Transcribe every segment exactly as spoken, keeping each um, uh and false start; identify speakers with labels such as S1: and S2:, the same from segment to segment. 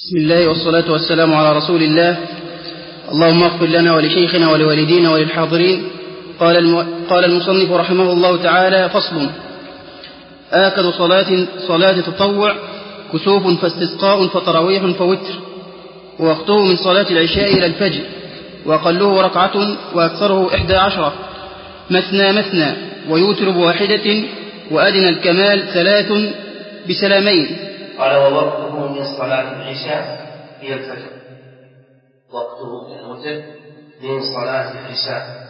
S1: بسم الله والصلاة والسلام على رسول الله. اللهم اغفر لنا ولشيخنا ولوالدينا وللحاضرين. قال, الم... قال المصنف رحمه الله تعالى: فصل. آكد صلاة صلاة تطوع كسوف فاستسقاء فطراويح فوتر، ووقته من صلاة العشاء إلى الفجر، وأقله ركعة وأكثره إحدى عشرة، مثنى مثنى، ويوتر بواحدة، وأدنى الكمال ثلاث بسلامين.
S2: قال: ووقته من صلاة العشاء إلى الفجر. وقته من الوتر من صلاة العشاء،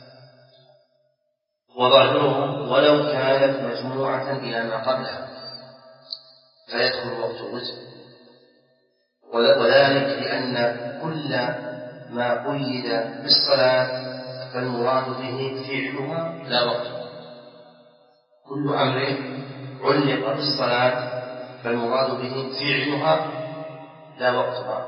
S2: وظاهره ولو كانت مجموعة إلى ما قبلها فيدخل وقت الوتر، وذلك لأن كل ما قيد بالصلاة فالمراد به فعلها لا وقتها. كل أمر علق بالصلاة فالمراد به فعلها لا وقتها.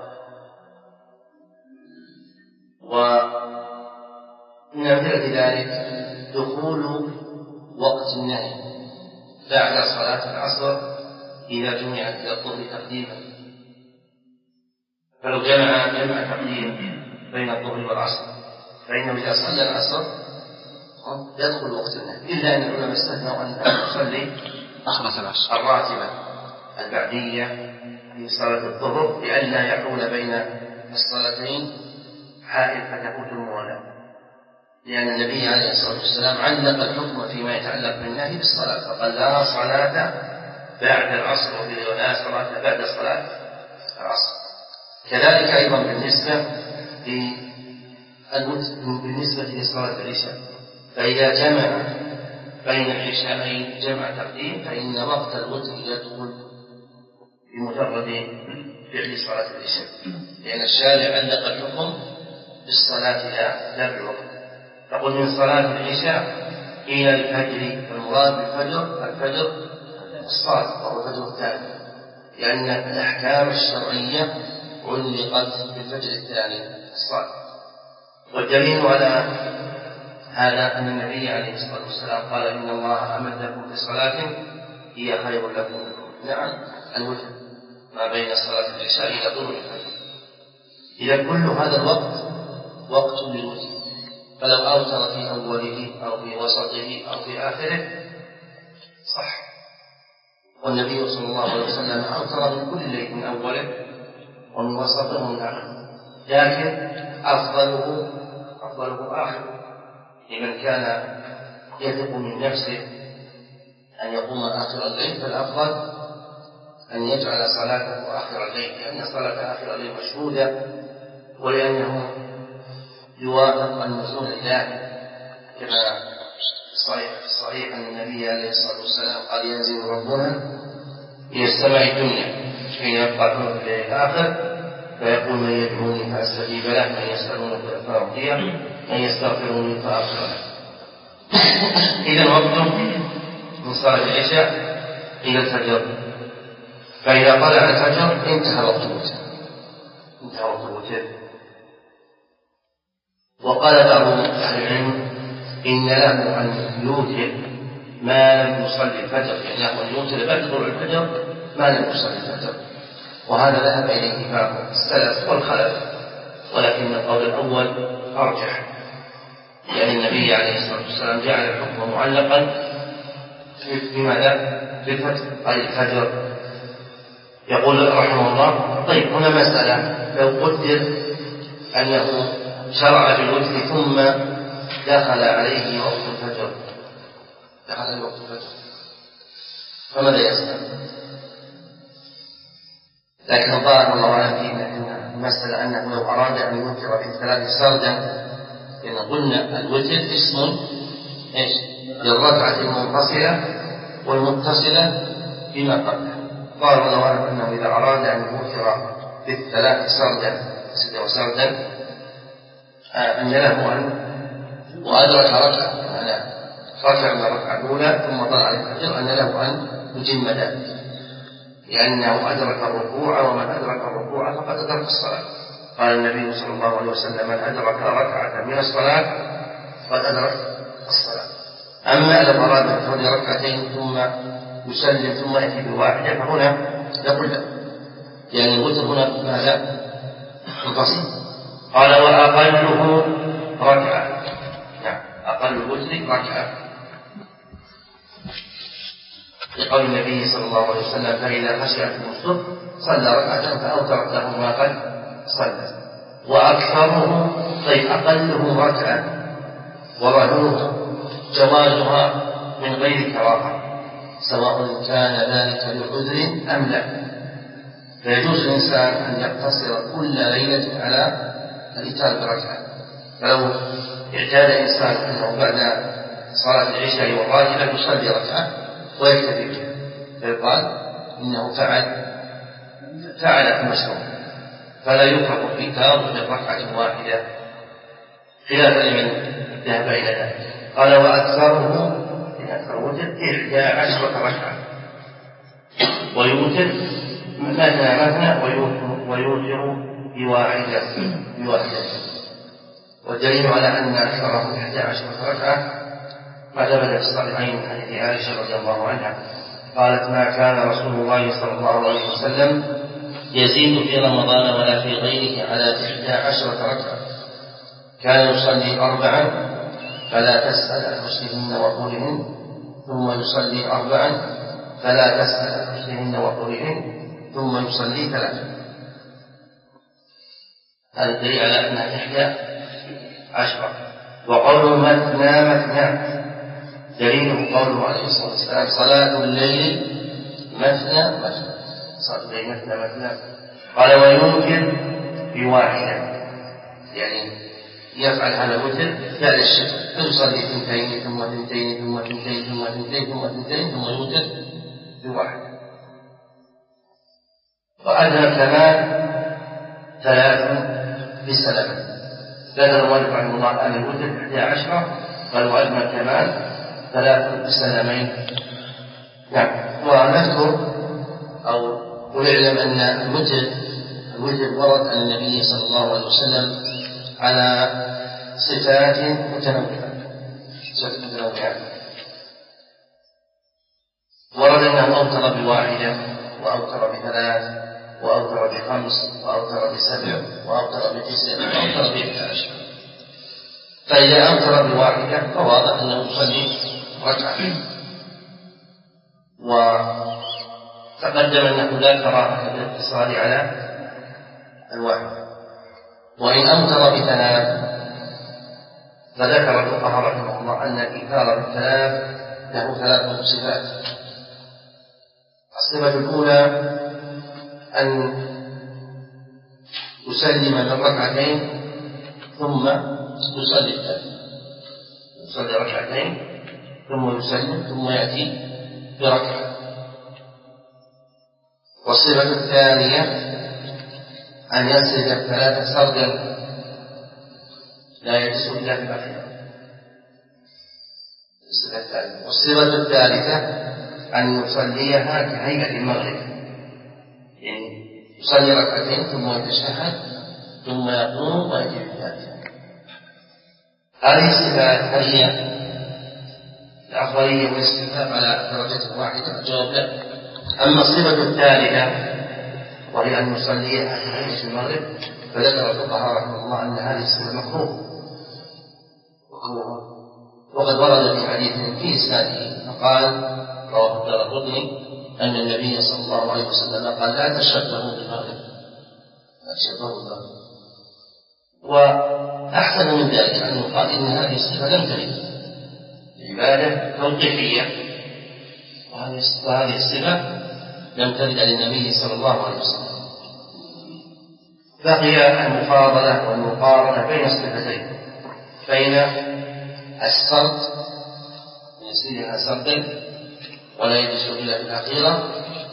S2: ومن أمثلة ذلك دخول وقت النهي بعد صلاة العصر إذا جمعت إلى الظهر تقديما، فلو جمع جمع تقديم بين الظهر والعصر فإنه إذا صلى العصر يدخل وقت النهي، إلا أن العلماء استثنوا أن يصلي الراتبة البعدية في صلاة الظهر لئلا يحول بين الصلاتين حائل فتفوت الموالاة، لأن النبي عليه الصلاة والسلام علق الحكم فيما يتعلق بالنهي بالصلاة فقال: لا صلاة بعد العصر، ولا صلاة بعد صلاة العصر. كذلك أيضا بالنسبة بالنسبة لصلاة العشاء، فإذا جمع بين العشاءين جمع تقديم فإن وقت الوتر يدخل بمجرد فعل صلاة العشاء، لأن الشارع علق الحكم بالصلاة لا بالوقت. تقول من صلاة العشاء إلى الفجر، فالمراد بالفجر الفجر الصادق وهو الفجر الثاني، لأن الأحكام الشرعية علقت بالفجر الثاني الصادق. والدليل على هذا أن النبي عليه الصلاة والسلام قال: إن الله أمدكم بصلاة هي خير لكم. نعم، الوتر ما بين صلاة العشاء إلى طلوع الفجر. إذا كل هذا الوقت وقت للوتر، فلو أوتر في أوله أو في وسطه أو في آخره صح. والنبي صلى الله عليه وسلم أوتر من كل ليل، من أوله ومن وسطه ومن آخره، لكن أفضله أفضله آخر لمن كان يثق من نفسه أن يقوم آخر الليل، فالأفضل أن يجعل صلاته آخر الليل، لأن صلاة آخر الليل مشهودة، ولأنه يوافق النزول الإلهي كما صحيح صحيح أن النبي عليه الصلاة والسلام قال: ينزل ربنا إلى السماء الدنيا حين يبقى ثلث الليل الآخر فيقول: من يدعوني فأستجيب له، من يسألوني فأعطيه، من يستغفروني فأغفر له. إذا وقته من صلاة العشاء إلى الفجر، فإذا طلع الفجر انتهى وقت الوتر انتهى وقت الوتر. وقال بعض أهل العلم: إن له أن يوتر ما لم يصلي الفجر، يعني له أن يوتر بعد طلوع الفجر ما لم يصلي الفجر، وهذا ذهب إليه بعض السلف والخلف، ولكن القول الأول أرجح، لأن النبي عليه الصلاة والسلام جعل الحكم معلقا بماذا؟ بالفجر، أي الفجر. يقول رحمه الله: طيب هنا مسألة، لو قدر أنه شرع بالوتر ثم دخل عليه وقت الفجر دخل عليه وقت الفجر فماذا يصنع؟ لكن الظاهر الله أعلم في المسألة أنه لو أراد أن يوتر بالثلاث سردا، لأن قلنا الوتر اسم إيش؟ للركعة المنفصلة والمتصلة بما قبلها. ظاهر الله أعلم أنه إذا أراد أن يوتر بالثلاث سردا سدا وسردا أن له أن وأدرك ركعة يعني ركع من الركعة الأولى ثم طلع الفجر أن له أن يتم ذلك، لأنه أدرك الركوع، ومن أدرك الركوع فقد أدرك الصلاة. قال النبي صلى الله عليه وسلم: من أدرك ركعة من الصلاة فقد أدرك الصلاة. أما لو أراد أن يصلي ركعتين ثم يسلم ثم يأتي بالواحدة فهنا نقول له يعني الوتر هنا ماذا؟ القصر. قال وأقله ركعة، نعم أقل الوتر ركعة، لقول النبي صلى الله عليه وسلم فإذا خشيتم الصبح صلى ركعة فأوترت له ما قد صلى. وأكثره طيب أقله ركعة وظاهره جوازها من غير كراهة سواء كان ذلك لعذر أم لا، فيجوز الإنسان أن يقتصر كل ليلة على الإتيان بركعة. فلو اعتاد إنسان أنه بعد صلاة العشاء والراتبة يصلي ركعة ويكتفي بها فيقال إنه فعل فعل المشروع، فلا يكره الإتيان بركعة واحدة خلافا لمن ذهب إلى ذلك. قال وأكثره أكثر وتر إحدى عشرة ركعة ويوتر مثنى مثنى ويوتر بواحدة بواحدة. والدليل على أن أكثره إحدى عشرة ركعة ما ثبت في الصحيحين من حديث عائشة رضي الله عنها قالت ما كان رسول الله صلى الله عليه وسلم يزيد في رمضان ولا في غيره على إحدى عشرة ركعة، كان يصلي أربعا فلا تسأل عن حسنهن وطولهن ثم يصلي أربعا فلا تسأل عن حسنهن وطولهن ثم يصلي ثلاثا. هذا الدليل على أنها إحدى عشرة. وقوله مثنى مثنى دليله قوله عليه الصلاة والسلام صلاة الليل مثنى مثنى، صلاة الليل مثنى مثنى. قال ويوتر بواحدة، يعني يفعل هذا الوتر فعل الشفع فيصلي ثنتين ثم ثنتين ثم ثنتين ثم ثنتين ثم ثنتين ثم يوتر بواحدة. وأدنى الكمال ثلاث بسلامة. ذكر المؤلف رحمه الله أن الوتر إحدى عشرة قال وأدنى الكمال ثلاث بسلامين. نعم. ونذكر أو ونعلم أن الوتر الوتر ورد عن النبي صلى الله عليه وسلم على صفات متنوعة صفات متنوعة. ورد أنه أوتر بواحدة وأوتر بثلاث وأوتر بخمس وأوتر بسبع وأوتر بتسع وأوتر بإحدى عشر. فإذا أوتر بواحدة فواضح أنه يصلي ركعة، وتقدم أنه لا كراهة بالاقتصار على الواحد. وإن أوتر بثلاث فذكر الفقهاء رحمه الله أن الإيثار بالثلاث له ثلاث صفات. الصفة الأولى أن يسلم من ركعتين ثم يصلي الثالث، يصلي ركعتين ثم يسلم ثم يأتي بركعة. والصفة الثانية أن يسرد الثلاثة سردا لا يجلس إلا في الأخيرة. والصفة الثالثة أن يصليها كهيئة المغرب، يعني يصلي ركعتين ثم يتشهد ثم يقوم ويأتي بالثالثة. هذه الصفات هل هي الأفضلية والاستحباب على درجة واحدة؟ الجواب لا. أما الصفة الثالثة وهي أن يصليها كهيئة المغرب فذكر الفقهاء رحمه الله أن هذه الصفة مكروهة، وقد ورد في حديث في إسناده فقال رواه الدارقطني أن النبي صلى الله عليه وسلم قال لا تشبهوا بالمغرب، لا تشبهوا بالمغرب. وأحسن من ذلك أن يقال إن هذه الصفة لم ترد، عبادة توقيفية، وهذه الصفة لم ترد عن النبي صلى الله عليه وسلم. بقي المفاضلة والمقارنة بين الصفتين، بين السرد يسيرها سردا ولا يجلس إلا في الأخيرة،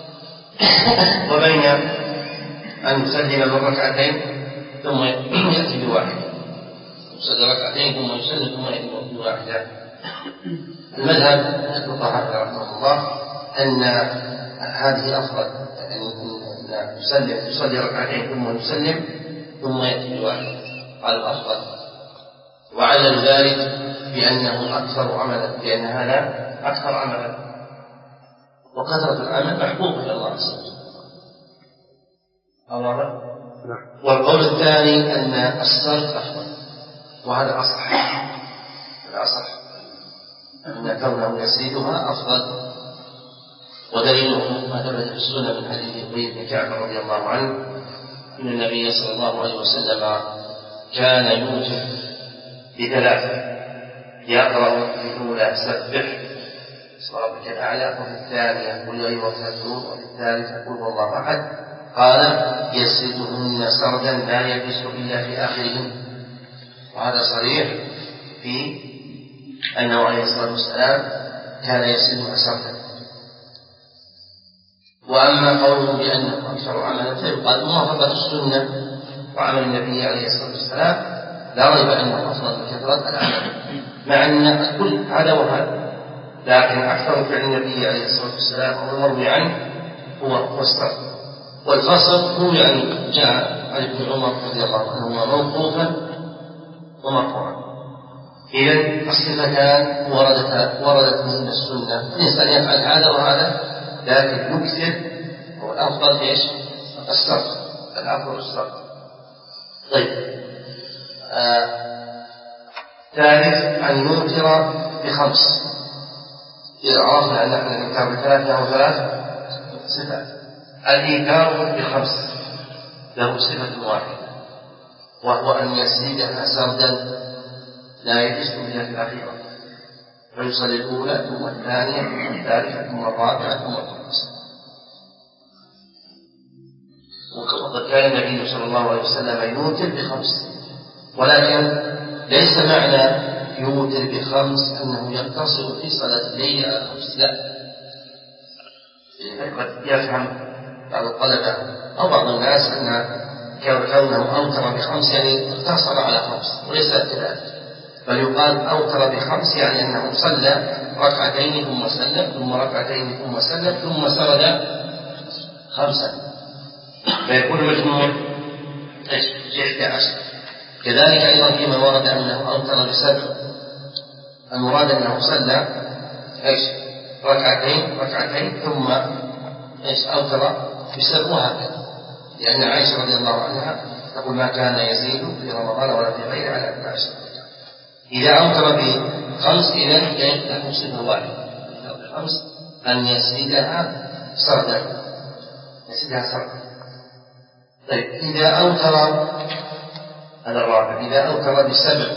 S2: وبين أن يسلم من ركعتين ثم يأتي بواحدة، يسلم ركعتين ثم يسلم ثم يأتي بواحدة. المذهب الفقهاء رحمه الله أن هذه أفضل، أن يسلم يصلي ركعتين ثم يسلم ثم يأتي بواحدة، قالوا أفضل، وعلل ذلك بأنه أكثر عملا، لأن هذا أكثر عملا، وكثرة العمل محبوب إلى الله عز وجل. الرابع. والقول الثاني أن السرد أفضل، وهذا أصح، هذا أصح أن كونه يسيدها أفضل. ودليله ما ثبت في السنة من حديث أبي بن كعب رضي الله عنه أن النبي صلى الله عليه وسلم كان يوتر بثلاثة، يقرأ في الأولى سبح اسم ربك الأعلى، وفي الثانية قل يا أيها الكافرون، وفي الثالثة قل هو الله أحد. قال يسردهن سردا لا يلبس إلا في آخرهن، وهذا صريح في أنه عليه الصلاة والسلام كان يسردها سردا. وأما قوله بأنه أكثر عملا فيقال موافقة السنة وعمل النبي عليه الصلاة والسلام لا ريب أنه أفضل بكثرة العمل، مع أن الكل هذا وهذا، لكن أكثر فعل النبي عليه الصلاة والسلام والمروي عنه هو السرد. والقصر هو يعني جاء عن ابن عمر رضي الله عنهما موقوفا ومرفوعا. إذن الصفتان وردت وردت من السنة، الإنسان يفعل هذا وهذا، لكن يكثر والأفضل إيش؟ السرد، الأفضل السرد. طيب آه. ثالث أن نوتر بخمس. إذا عرفنا أن نحن الإنكار بثلاث له ثلاث صفات. الإنكار بخمس له صفة واحدة، وهو أن يسيدها سردا لا يجلس إلا في الأخيرة، فيصلي الأولى ثم الثانية ثم الثالثة ثم الرابعة ثم الخامسة. وقد كان النبي صلى الله عليه وسلم يوتر بخمس، ولكن ليس معنى يوتر بخمس أنه يقتصر في صلاة الليل على خمس، لا. قد يفهم بعض الطلبة أو بعض الناس أن كونه أوتر بخمس يعني اقتصر على خمس، وليس كذلك، بل يقال أوتر بخمس يعني أنه صلى ركعتين ثم سلم ثم ركعتين ثم سلم ثم سرد خمسا، فيكون مجموع ايش؟ إحدى عشر. كذلك أيضا فيما ورد أنه أوتر بسبع، المراد أنه صلى ايش؟ ركعتين ركعتين ثم ايش؟ أوتر بسبع، وهكذا. لأن عائشة رضي الله عنها تقول ما كان يزيد في رمضان ولا في غيره على اثنتا عشرة. إذا أوتر بخمس إذن له صفة واحدة، بخمس أن يسيدها سردا، يسيدها سردا. طيب إذا أوتر، هذا الرابع، إذا أوتر بسبع،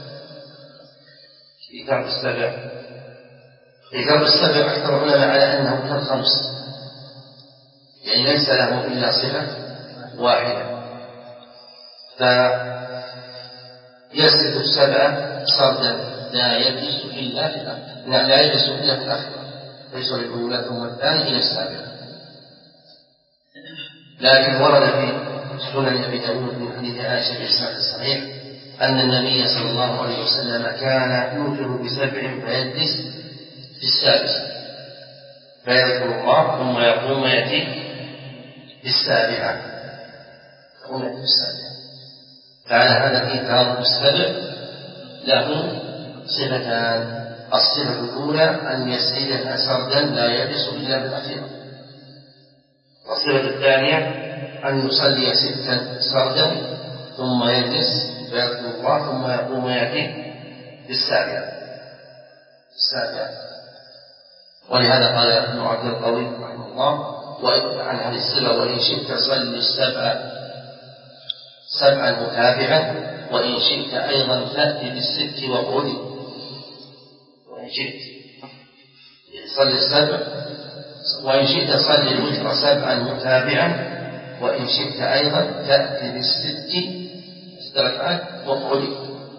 S2: إيتار بالسبع، إيتار بالسبع أكثر العلماء على أنه كالخمس، يعني ليس له إلا صفة واحدة، فيسرد السبع سردا لا يجلس إلا في الآخرة، لا يجلس إلا في الآخرة، فيصل الأولى ثم الثاني إلى السابعة. لكن ورد في سنن أبي داود من حديث عائشة بإسناد الصحيح أن النبي صلى الله عليه وسلم كان يوتر بسبع فيجلس في السادسة فيذكر الله ثم يقوم يأتي بالسابعة، يقوم يأتي بالسابعة. فعلى هذا الإيثار بالسبع له صفتان، الصفة الأولى أن يسيدها سردا لا يجلس إلا بالأخيرة، والصفة الثانية أن يصلي ستا سردا ثم يجلس فيذكر الله ثم يقوم يأتي بالسابعة السابعة. ولهذا قال ابن عبد القوي رحمه الله عن هذه الصفة وإن شئت صلي السبع سبعا متابعا وإن شئت أيضا فأتي بالست وقعدي. وإن شئت صلي السبع وإن شئت صلي الوتر سبعا متابعا وإن شئت أيضا تأتي بالست ركعات وقعدي.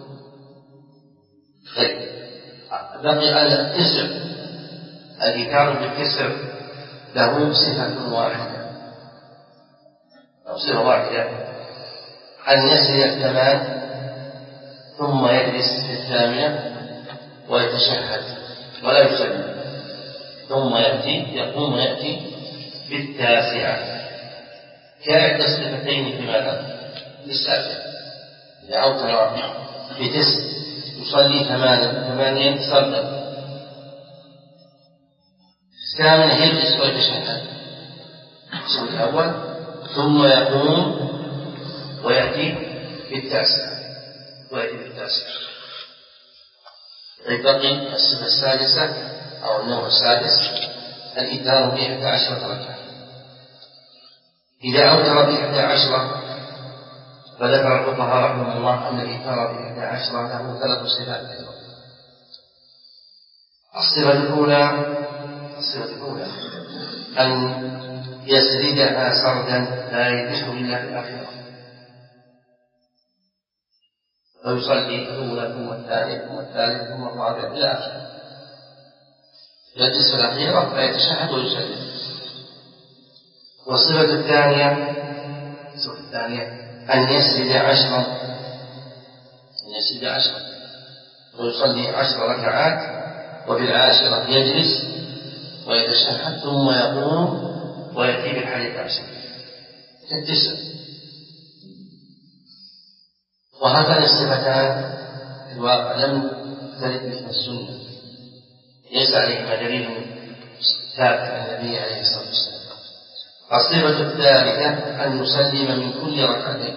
S2: طيب بقي التسع، الإيثار بالتسع له صفة واحدة أو صفة واحدة أن يسري الثمان ثم يجلس في الثامنة ويتشهد ولا يسلم ثم يأتي يقوم يأتي بالتاسعة، كإحدى الصفتين في ماذا؟ للسابعة. إذا أوتر بتسع يصلي ثمانيا سردا، الثامنة يجلس ويتشهد. الشهر الأول ثم يقوم ويأتي بالتاسع ويأتي بالتاسع. بقي الصفة السادسة أو النوع السادس الإيتار بإحدى عشرة ركعة. إذا أوتر بإحدى عشرة فذكر الفقهاء رحمه الله أن الإيتار بإحدى عشرة له ثلاث صفات أيضا. الصفة الأولى الصفة الأولى أن يسردها سردا لا يتيح إلا في الآخرة، فيصلي الأولى ثم الثانية ثم الثالث ثم الرابع إلى آخره، يجلس في الأخيرة فيتشهد ويسلم. والصفة الثانية الصفة الثانية أن يسرد عشرا أن يسرد عشرا ويصلي عشر ركعات وبالعاشرة يجلس ويتشهد ثم يقوم ويأتي بالحديث عشر كالتسع. وهذان الصفتان في الواقع لم ترد مثل السنة، ليس عليهما دليل ثابت عن النبي عليه الصلاة والسلام. الصفة الثالثة أن يسلم من كل ركعتين،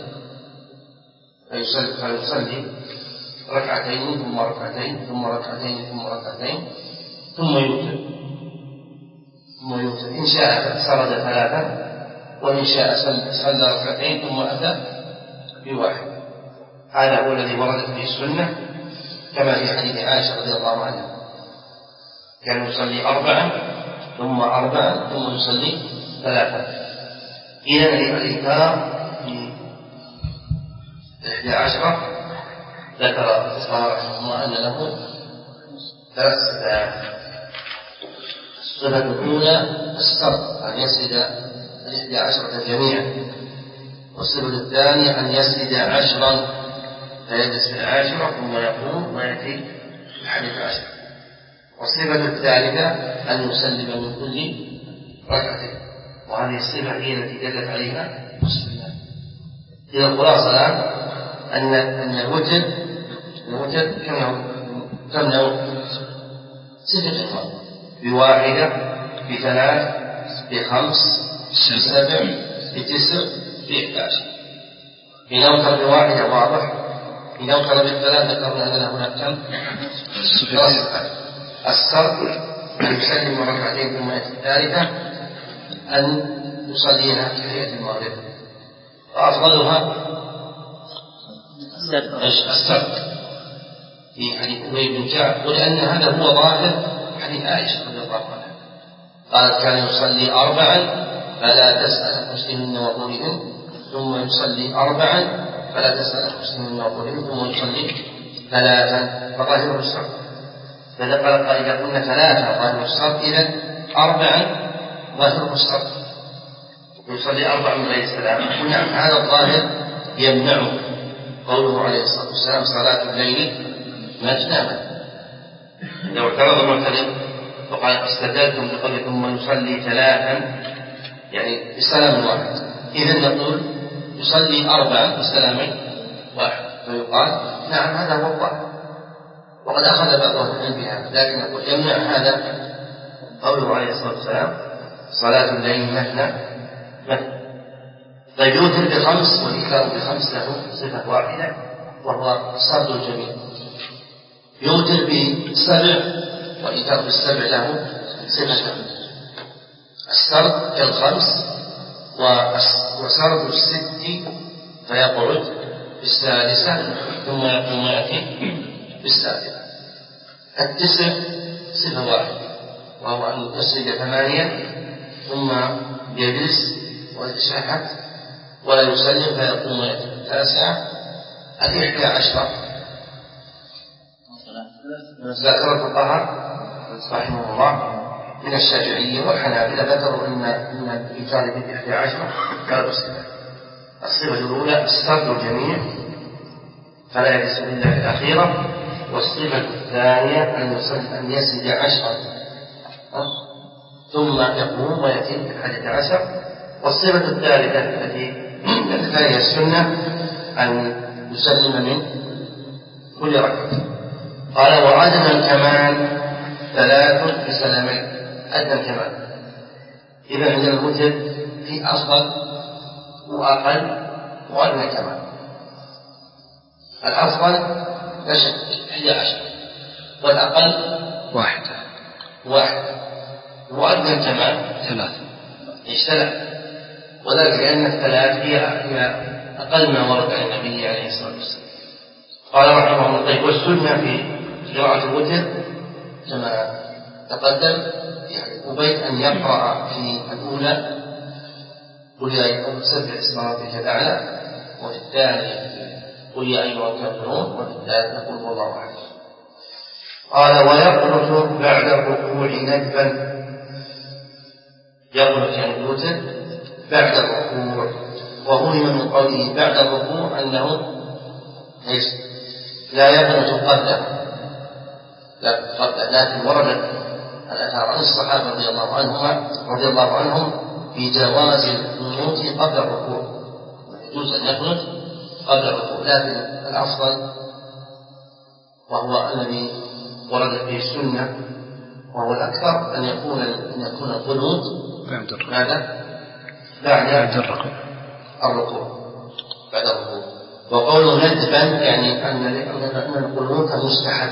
S2: فيصلي ركعتين ثم ركعتين ثم ركعتين ثم ركعتين ثم يوتر ثم يوتر إن شاء سرد ثلاثا وإن شاء صلى ركعتين ثم أتى بواحد. هذا هو الذي وردت به السنة كما في حديث عائشة رضي الله عنها، كان يصلي أربعا ثم أربعا ثم يصلي ثلاثا. إذن الإيتار في إحدى عشرة ذكر الفقهاء رحمه الله أن له ثلاث صفات. الصفة الأولى السرد أن يسرد الإحدى عشرة جميعا. والصفة الثانية أن يسرد عشرا فيجلس في العاشرة ثم يقوم ويأتي الحديث عشر. والصفة الثالثة أن يسلم من كل ركعتين، وهذه الصفة هي التي دلت عليها السنة. إذا الخلاصة الآن أن أن الوتر الوتر كم نوع؟ ستة أنواع: بواحدة، بثلاث، بخمس، بسبع، بتسع، بإحدى عشر. إن أوتر بواحدة واضح، إن أوتر بالثلاث ذكرنا أن هناك كم؟ السرد أن يسلم ركعتين ثم يأتي الثالثة أن يصليها في تحية المغرب، وأفضلها السرد في حديث أبي بن كعب، ولأن هذا هو ظاهر حديث عائشة رضي الله عنها قالت كان يصلي أربعا فلا تسأل مسلمين وطولهم ثم يصلي أربعا فلا تسأل مسلمين وطولهم ثم يصلي ثلاثا فظاهره السرد. فذكر قال إذا قلنا ثلاثة ظاهره السرد إذن أربعا ظاهره السرد، ويصلي أربعا من غير السلام. نعم هذا الظاهر يمنعه قوله عليه الصلاة والسلام صلاة الليل مجنى. لو اعترض المعترض وقال استدلتم بقوله ثم يصلي ثلاثا يعني بسلام واحد، إذن نقول يصلي أربعا بسلام واحد، فيقال نعم هذا هو الظاهر، وقد أخذ بعض أهل العلم بهذا، لكن نقول يمنع هذا قوله عليه الصلاة والسلام صلاة الليل مثنى مثنى. طيب يوتر بخمس والإيتار بخمس له صفة واحدة وهو السرد الجميل. يوتر بسبع والإيتار بالسبع له صفة السرد كالخمس وسرد الست فيقعد بالسادسة ثم يقوم يأتي بالسابعة. التسع صفة واحدة وهو أن يسرد ثمانية ثم يجلس ويتشهد ولا يسلم فيقوم ويأتي التاسعة. الإحدى عشرة ذكر الفقهاء رحمه الله من الشافعية والحنابلة ذكروا أن أن الإيتار بالإحدى عشرة ثلاث صفات. الصفة الأولى السرد الجميع فلا يجلس إلا في الأخيرة. والصفة الثانية أن يسرد عشرا ثم يقوم ويأتي الحادية عشر. والصفة الثالثة التي دلت عليها السنة أن يسلم من كل ركعة. قال وأدنى الكمال ثلاث بسلامين. أدنى الكمال إذا عند الوتر في أفضل وأقل وأدنى كمان. الأفضل لا شك إحدى عشر والأقل
S1: واحدة
S2: واحدة وأدنى كمان
S1: ثلاثة.
S2: إيش ثلاث؟ وذلك لأن الثلاث هي هي أقل ما ورد عن النبي عليه الصلاة والسلام. قال رحمه الله طيب والسنة في قراءة الوتر كما تقدم يعني أبيت أن يقرأ في الأولى قل يا أيها سبح اسم ربك الأعلى، وفي الثاني قل يا أيها الكافرون، وفي الثالث قل هو الله أحد. قال ويقنط بعد الركوع ندبا، يقنط يعني الوتر بعد الركوع، وهم من قوله بعد الركوع أنه إيش لا يقنط قبله لا قبله، لكن وردت الآثار عن الصحابة رضي الله عنهم رضي الله عنهم في جواز القنوت قبل الركوع، يجوز أن يقنط قبل الركوع، لكن الأفضل وهو الذي ورد فيه السنة وهو الأكثر أن يكون أن يكون القنوت ماذا؟ بعد الركوع بعد الركوع. وقوله ندبا يعني أن القنوت مستحب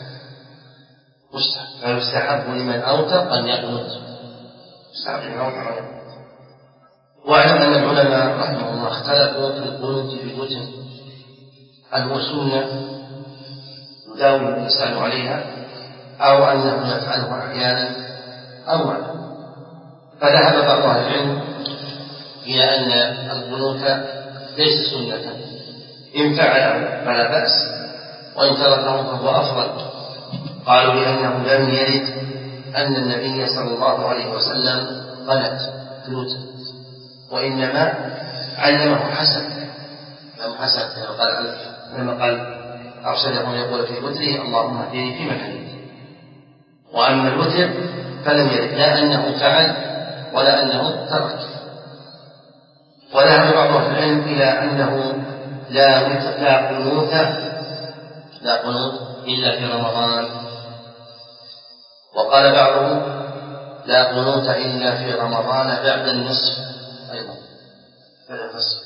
S2: مستحب فيستحب لمن أوتر أن يقنط مستحب لمن أوتر أن يقنط. واعلم أن العلماء رحمه الله اختلفوا في القنوت في الوتر، هل هو سنة يداوم الإنسان عليها أو أنه يفعله أحيانا أو لا. فذهب بعض أهل العلم إلى أن القنوت ليس سنة، إن فعله فلا بأس وإن تركه فهو أفضل. قالوا لأنه لم يرد أن النبي صلى الله عليه وسلم قنت في الوتر، وإنما علمه حسن لم حسن قال لما قال أرشده يقول في وتره اللهم اهدني فيمن هديت. وأما الوتر فلم يرد لا أنه فعل ولا أنه ترك. وذهب بعض أهل العلم إلى أنه لا لا قنوت لا قنوت إلا في رمضان، وقال بعضهم لا قنوت إلا في رمضان بعد النصف أيضا بعد النصف.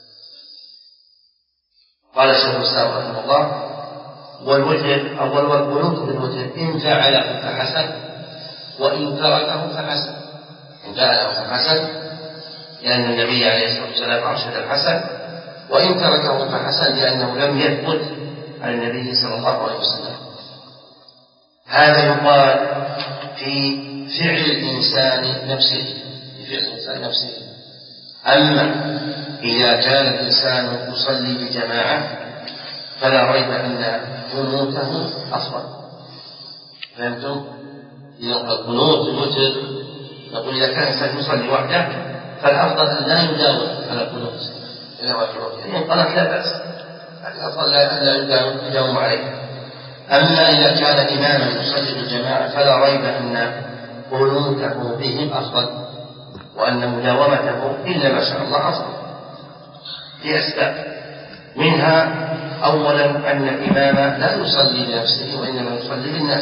S2: قال الشيخ الإسلام رحمه الله والوتر أول والقنوت بالوتر إن فعله فحسن وإن تركه فحسن. إن فعله فحسن لأن النبي عليه الصلاة والسلام أرشد الحسن، وإن تركه فحسن لأنه لم يثبت عن النبي صلى الله عليه وسلم. هذا يقال في فعل الإنسان نفسه في فعل الإنسان نفسه. أما إذا كان الإنسان يصلي بجماعة فلا ريب أن قنوته أفضل. فهمتم؟ إذا القنوت الوتر نقول إذا كان الإنسان يصلي وحده فالأفضل أن لا يداوم على القنوت إلا وحده، يعني قناة لا بأس، لكن الأفضل لا يداوم عليه. أما إذا كان إماما يصلي بالجماعة فلا ريب أن قنوته بهم أفضل، وأن مداومته إلا ما شاء الله أفضل لأسباب، منها أولا أن الإمام لا يصلي لنفسه وإنما يصلي للناس،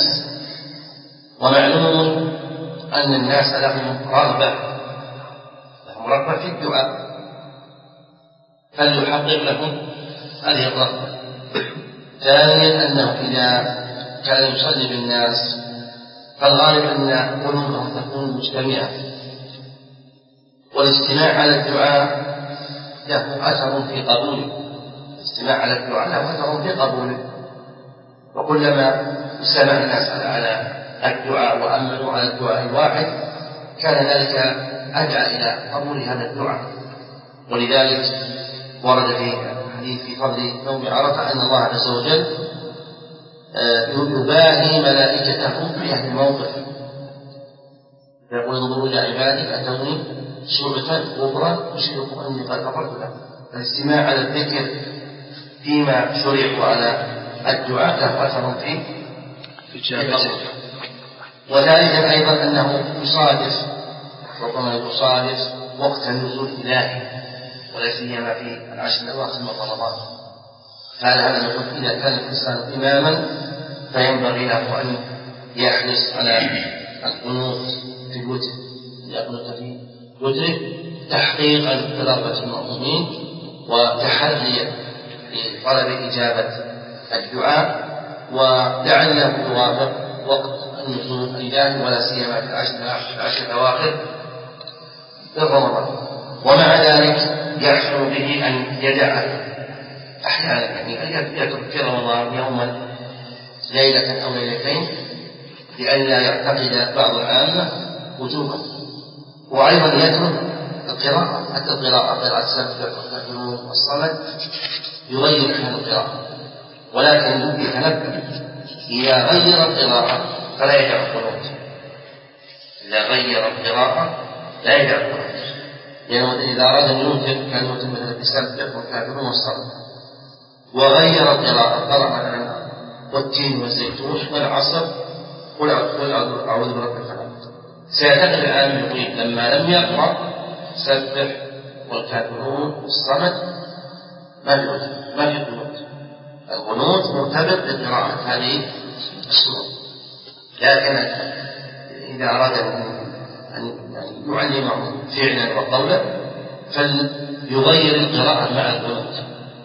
S2: ومعلوم أن الناس لهم رغبة لهم رغبة في الدعاء فليحقق لهم هذه الرغبة. ثانيا أنه إذا كان يصلي بالناس فالغالب أن قلوبهم تكون مجتمعة، والاجتماع على الدعاء له أثر في قبوله، الاجتماع على الدعاء له أثر في قبوله، وكلما اجتمع الناس على الدعاء وأمنوا على الدعاء الواحد كان ذلك أدعى إلى قبول هذا الدعاء. ولذلك ورد في حديث في فضل يوم عرفة أن الله عز وجل يباهي ملائكته في أهل الموقف، يقول انظروا إلى عبادي أتوني شرطا غفرا أشهدكم أني قد غفرت لهم. الاجتماع على الذكر فيما شرع على الدعاء له أثر في القبول. وذلك أيضا أنه يصادف ربما يصادف وقت النزول الإلهي ولا سيما في العشر الأواخر من رمضان. هذا نقول إذا كان الإنسان إماما فينبغي له أن يحرص على القنوت في الوتر، يقنط في وتره تحقيق رغبة المأمومين وتحري لطلب إجابة الدعاء، ولعله يوافق وقت النزول الإلهي ولا سيما في العشر الأواخر من رمضان. ومع ذلك يحصل به أن يدع أحيانا يعني يترك في رمضان يوما ليلة أو ليلتين لئلا يعتقد بعض العامة وجوبا، وأيضا يترك القراءة حتى القراءة قراءة سبح والكافرون والصمد يغير حال القراءة، ولكن يتنبه إذا غير القراءة فلا يدع القنوت. إذا غير القراءة لا يدع القنوت، لأنه إذا أراد أن ينفق كان ينفق مثلا بسبح والكافرون والصمد وغير القراءة قرأ مثلا والتين والزيتون والعصر قل أعوذ برب الفلق، سيعتقد الآن يقول لما لم يقرأ سبح والكافرون والصمد ما في وجه ما في قنوت. القنوت مرتبط بقراءة هذه السورة، لكن إذا أراد أن يعلمه فعلا وقولا فليغير القراءة مع القنوت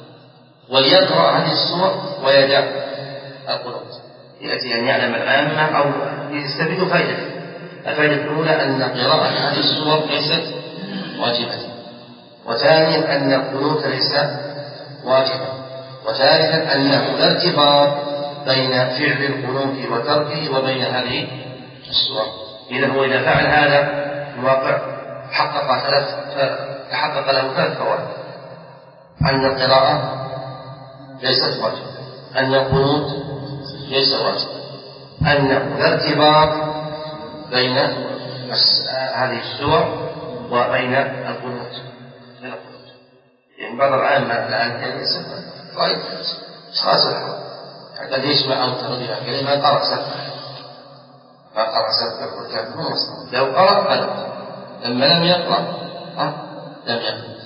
S2: وليقرأ هذه السور ويدع القنوت، يأتي أن يعلم العامة أو يستفيد فائدة. الفائدة الأولى أن قراءة هذه السور ليست واجبة، وثانيا أن القنوت ليس واجبا، وثالثا أنه لا ارتباط بين فعل القنوت وتركه وبين هذه السور. إذا هو إذا فعل هذا في الواقع حقق ثلاث تحقق له ثلاث فوائد: أن القراءة ليست واجبة، أن القنوت ليس واجبا، أنه لا ارتباط بين هذه السور وبين القنوت. يعني بعض العامة الآن كان يسمى طيب خاص الحرام قد يسمع أو ترجع كلمة قرأ سبح ما قرأ سبح والكافرون والصمد، لو قرأ قلب، لما لم يقرأ لم يقرأ.